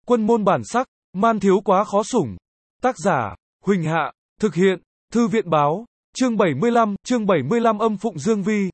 Quân môn bản sắc, man thiếu quá khó sủng. Tác giả, Huỳnh Hạ, thực hiện, Thư viện báo, chương 75 âm phụng Dương Vi.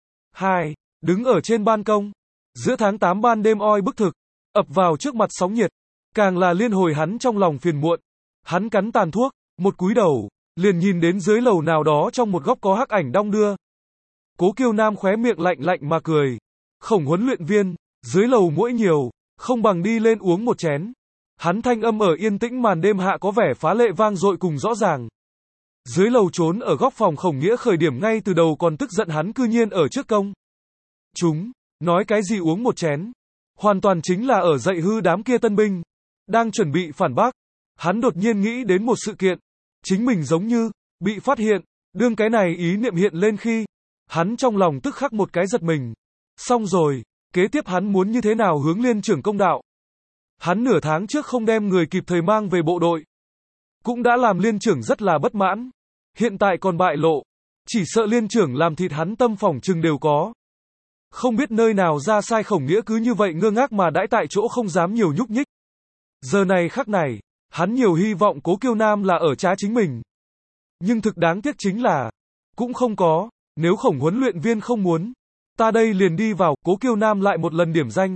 2. Đứng ở trên ban công. Giữa tháng 8 ban đêm oi bức thực, ập vào trước mặt sóng nhiệt, càng là liên hồi hắn trong lòng phiền muộn. Hắn cắn tàn thuốc, một cúi đầu, liền nhìn đến dưới lầu nào đó trong một góc có hắc ảnh đong đưa. Cố Kiêu Nam khóe miệng lạnh lạnh mà cười. Khổng huấn luyện viên, dưới lầu muỗi nhiều, không bằng đi lên uống một chén. Hắn thanh âm ở yên tĩnh màn đêm hạ có vẻ phá lệ vang dội cùng rõ ràng. Dưới lầu trốn ở góc phòng Khổng Nghĩa khởi điểm ngay từ đầu còn tức giận hắn cư nhiên ở trước công chúng, nói cái gì uống một chén. Hoàn toàn chính là ở dạy hư đám kia tân binh. Đang chuẩn bị phản bác, hắn đột nhiên nghĩ đến một sự kiện. Chính mình giống như bị phát hiện, đương cái này ý niệm hiện lên khi, hắn trong lòng tức khắc một cái giật mình. Xong rồi, kế tiếp hắn muốn như thế nào hướng Liên trưởng công đạo. Hắn nửa tháng trước không đem người kịp thời mang về bộ đội, cũng đã làm Liên trưởng rất là bất mãn. Hiện tại còn bại lộ, chỉ sợ Liên trưởng làm thịt hắn tâm phỏng chừng đều có. Không biết nơi nào ra sai Khổng Nghĩa cứ như vậy ngơ ngác mà đãi tại chỗ không dám nhiều nhúc nhích. Giờ này khắc này, hắn nhiều hy vọng Cố Kiêu Nam là ở trái chính mình. Nhưng thực đáng tiếc chính là, cũng không có, nếu Khổng huấn luyện viên không muốn, ta đây liền đi vào. Cố Kiêu Nam lại một lần điểm danh.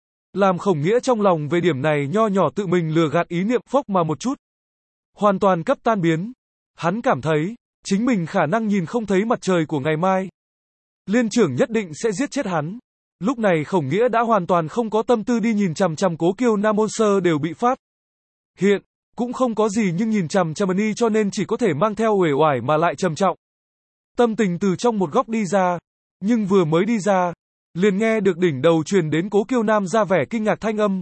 Làm Khổng Nghĩa trong lòng về điểm này nho nhỏ tự mình lừa gạt ý niệm phốc mà một chút. Hoàn toàn cấp tan biến. Hắn cảm thấy, chính mình khả năng nhìn không thấy mặt trời của ngày mai. Liên trưởng nhất định sẽ giết chết hắn. Lúc này Khổng Nghĩa đã hoàn toàn không có tâm tư đi nhìn chằm chằm Cố Kiêu Nam, môn sơ đều bị phát hiện, cũng không có gì nhưng nhìn chằm chằm đi cho nên chỉ có thể mang theo uể oải mà lại trầm trọng. Tâm tình từ trong một góc đi ra, nhưng vừa mới đi ra, liền nghe được đỉnh đầu truyền đến Cố Kiêu Nam ra vẻ kinh ngạc thanh âm.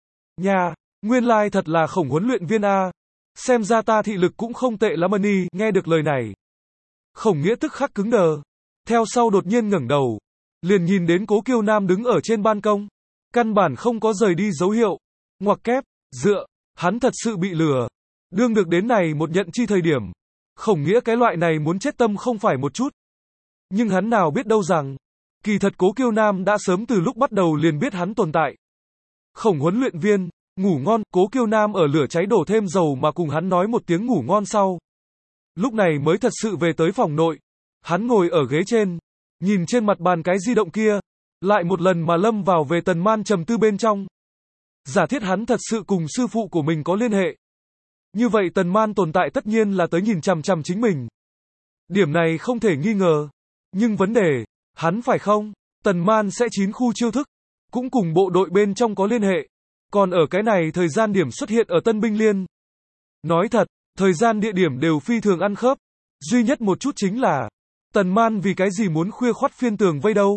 Nha, nguyên lai thật là Khổng huấn luyện viên a. Xem ra ta thị lực cũng không tệ lắm đi. Nghe được lời này, Khổng Nghĩa tức khắc cứng đờ, theo sau đột nhiên ngẩng đầu, liền nhìn đến Cố Kiêu Nam đứng ở trên ban công, căn bản không có rời đi dấu hiệu. Ngoặc kép, dựa, hắn thật sự bị lừa. Đương được đến này một nhận chi thời điểm, Khổng Nghĩa cái loại này muốn chết tâm không phải một chút. Nhưng hắn nào biết đâu rằng, kỳ thật Cố Kiêu Nam đã sớm từ lúc bắt đầu liền biết hắn tồn tại. Khổng huấn luyện viên, ngủ ngon. Cố Kiêu Nam ở lửa cháy đổ thêm dầu mà cùng hắn nói một tiếng ngủ ngon sau. Lúc này mới thật sự về tới phòng nội. Hắn ngồi ở ghế trên, nhìn trên mặt bàn cái di động kia, lại một lần mà lâm vào về Tần Man trầm tư bên trong. Giả thiết hắn thật sự cùng sư phụ của mình có liên hệ. Như vậy Tần Man tồn tại tất nhiên là tới nhìn chằm chằm chính mình. Điểm này không thể nghi ngờ. Nhưng vấn đề, hắn phải không? Tần Man sẽ 9 khu chiêu thức, cũng cùng bộ đội bên trong có liên hệ. Còn ở cái này thời gian điểm xuất hiện ở Tân Binh Liên. Nói thật, thời gian địa điểm đều phi thường ăn khớp. Duy nhất một chút chính là, Tần Man vì cái gì muốn khuya khoắt phiên tường vây đâu.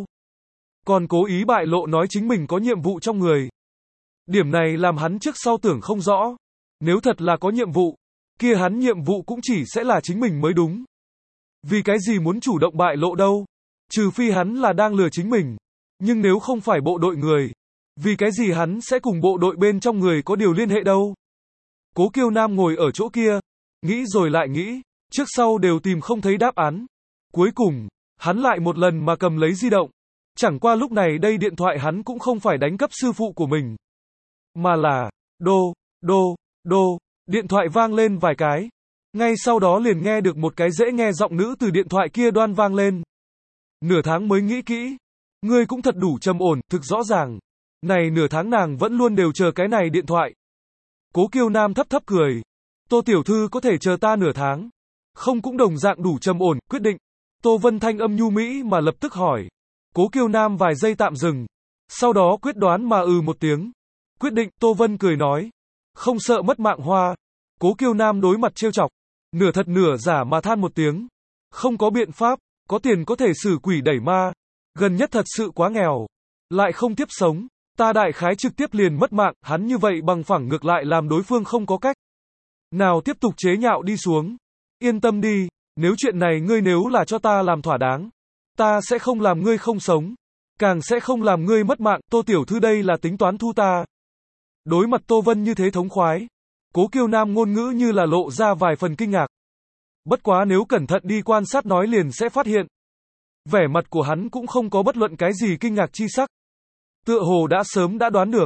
Còn cố ý bại lộ nói chính mình có nhiệm vụ trong người. Điểm này làm hắn trước sau tưởng không rõ. Nếu thật là có nhiệm vụ, kia hắn nhiệm vụ cũng chỉ sẽ là chính mình mới đúng. Vì cái gì muốn chủ động bại lộ đâu? Trừ phi hắn là đang lừa chính mình. Nhưng nếu không phải bộ đội người, vì cái gì hắn sẽ cùng bộ đội bên trong người có điều liên hệ đâu? Cố Kiêu Nam ngồi ở chỗ kia, nghĩ rồi lại nghĩ, trước sau đều tìm không thấy đáp án. Cuối cùng, hắn lại một lần mà cầm lấy di động. Chẳng qua lúc này đây điện thoại hắn cũng không phải đánh cấp sư phụ của mình, mà là, đô, điện thoại vang lên vài cái. Ngay sau đó liền nghe được một cái dễ nghe giọng nữ từ điện thoại kia đoan vang lên. Nửa tháng mới nghĩ kỹ. Ngươi cũng thật đủ trầm ổn, thực rõ ràng. Này nửa tháng nàng vẫn luôn đều chờ cái này điện thoại. Cố Kiêu Nam thấp thấp cười. Tô tiểu thư có thể chờ ta nửa tháng. Không cũng đồng dạng đủ trầm ổn, quyết định. Tô Vân thanh âm nhu mỹ mà lập tức hỏi. Cố Kiêu Nam vài giây tạm dừng. Sau đó quyết đoán mà một tiếng. Quyết định. Tô Vân cười nói. Không sợ mất mạng hoa. Cố Kiêu Nam đối mặt trêu chọc, nửa thật nửa giả mà than một tiếng. Không có biện pháp, có tiền có thể xử quỷ đẩy ma. Gần nhất thật sự quá nghèo. Lại không tiếp sống. Ta đại khái trực tiếp liền mất mạng. Hắn như vậy bằng phẳng ngược lại làm đối phương không có cách nào tiếp tục chế nhạo đi xuống. Yên tâm đi, nếu chuyện này ngươi nếu là cho ta làm thỏa đáng, ta sẽ không làm ngươi không sống, càng sẽ không làm ngươi mất mạng. Tô tiểu thư đây là tính toán thu ta. Đối mặt Tô Vân như thế thống khoái, Cố Kiêu Nam ngôn ngữ như là lộ ra vài phần kinh ngạc. Bất quá nếu cẩn thận đi quan sát nói liền sẽ phát hiện, vẻ mặt của hắn cũng không có bất luận cái gì kinh ngạc chi sắc. Tựa hồ đã sớm đã đoán được,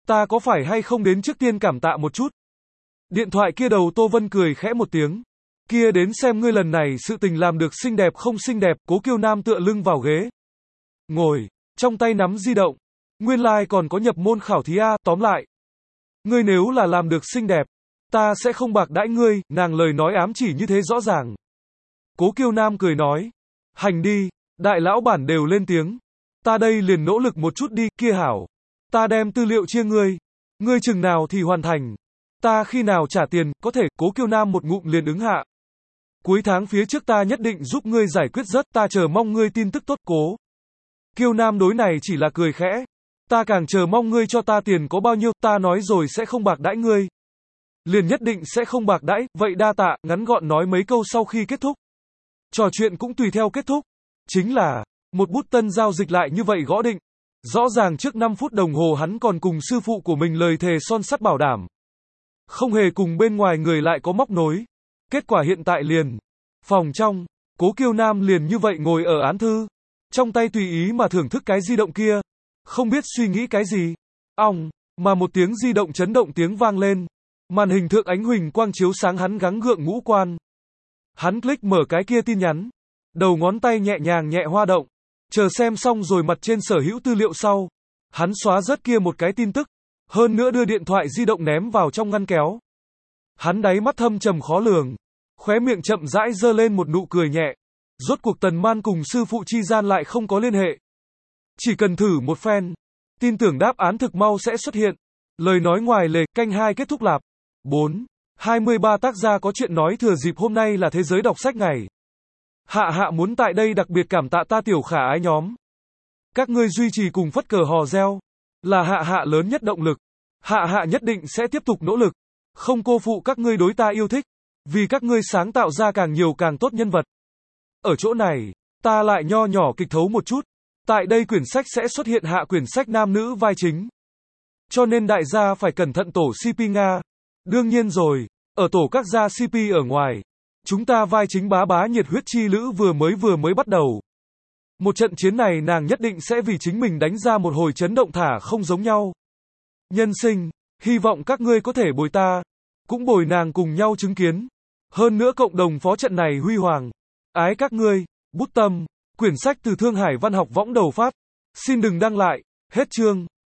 Ta có phải hay không đến trước tiên cảm tạ một chút? Điện thoại kia đầu Tô Vân cười khẽ một tiếng. Kia đến xem ngươi lần này sự tình làm được xinh đẹp không xinh đẹp, Cố Kiêu Nam tựa lưng vào ghế. Ngồi, trong tay nắm di động. Nguyên lai còn có nhập môn khảo thí A, tóm lại. Ngươi nếu là làm được xinh đẹp, ta sẽ không bạc đãi ngươi, nàng lời nói ám chỉ như thế rõ ràng. Cố Kiêu Nam cười nói. Hành đi, đại lão bản đều lên tiếng. Ta đây liền nỗ lực một chút đi, kia hảo. Ta đem tư liệu chia ngươi. Ngươi chừng nào thì hoàn thành. Ta khi nào trả tiền, có thể, Cố Kiêu Nam một ngụm liền ứng hạ. Cuối tháng phía trước ta nhất định giúp ngươi giải quyết rất, ta chờ mong ngươi tin tức tốt, Cố Kiêu Nam đối này chỉ là cười khẽ. Ta càng chờ mong ngươi cho ta tiền có bao nhiêu, ta nói rồi sẽ không bạc đãi ngươi. Liền nhất định sẽ không bạc đãi, vậy đa tạ, ngắn gọn nói mấy câu sau khi kết thúc. Trò chuyện cũng tùy theo kết thúc. Chính là, một bút tân giao dịch lại như vậy gõ định. Rõ ràng trước 5 phút đồng hồ hắn còn cùng sư phụ của mình lời thề son sắt bảo đảm. Không hề cùng bên ngoài người lại có móc nối. Kết quả hiện tại liền. Phòng trong, Cố Kiêu Nam liền như vậy ngồi ở án thư. Trong tay tùy ý mà thưởng thức cái di động kia. Không biết suy nghĩ cái gì. Ong, mà một tiếng di động chấn động tiếng vang lên. Màn hình thượng ánh huỳnh quang chiếu sáng hắn gắng gượng ngũ quan. Hắn click mở cái kia tin nhắn. Đầu ngón tay nhẹ nhàng nhẹ hoa động. Chờ xem xong rồi mặt trên sở hữu tư liệu sau. Hắn xóa rớt kia một cái tin tức. Hơn nữa đưa điện thoại di động ném vào trong ngăn kéo. Hắn đáy mắt thâm trầm khó lường. Khóe miệng chậm rãi giơ lên một nụ cười nhẹ. Rốt cuộc Tần Man cùng sư phụ chi gian lại không có liên hệ. Chỉ cần thử một phen. Tin tưởng đáp án thực mau sẽ xuất hiện. Lời nói ngoài lề, canh 2 kết thúc lạp. 4. 23 tác gia có chuyện nói thừa dịp hôm nay là thế giới đọc sách ngày. Hạ muốn tại đây đặc biệt cảm tạ ta tiểu khả ái nhóm. Các ngươi duy trì cùng phất cờ hò reo. Là hạ lớn nhất động lực. Hạ nhất định sẽ tiếp tục nỗ lực. Không cô phụ các ngươi đối ta yêu thích. Vì các ngươi sáng tạo ra càng nhiều càng tốt nhân vật. Ở chỗ này, ta lại nho nhỏ kịch thấu một chút. Tại đây quyển sách sẽ xuất hiện hạ quyển sách nam nữ vai chính. Cho nên đại gia phải cẩn thận tổ CP Nga. Đương nhiên rồi, ở tổ các gia CP ở ngoài. Chúng ta vai chính bá nhiệt huyết chi lữ vừa mới bắt đầu. Một trận chiến này nàng nhất định sẽ vì chính mình đánh ra một hồi chấn động thả không giống nhau. Nhân sinh, hy vọng các ngươi có thể bồi ta, cũng bồi nàng cùng nhau chứng kiến. Hơn nữa cộng đồng phó trận này huy hoàng. Ái các ngươi, bút tâm, quyển sách từ Thương Hải Văn học võng đầu phát. Xin đừng đăng lại, hết chương.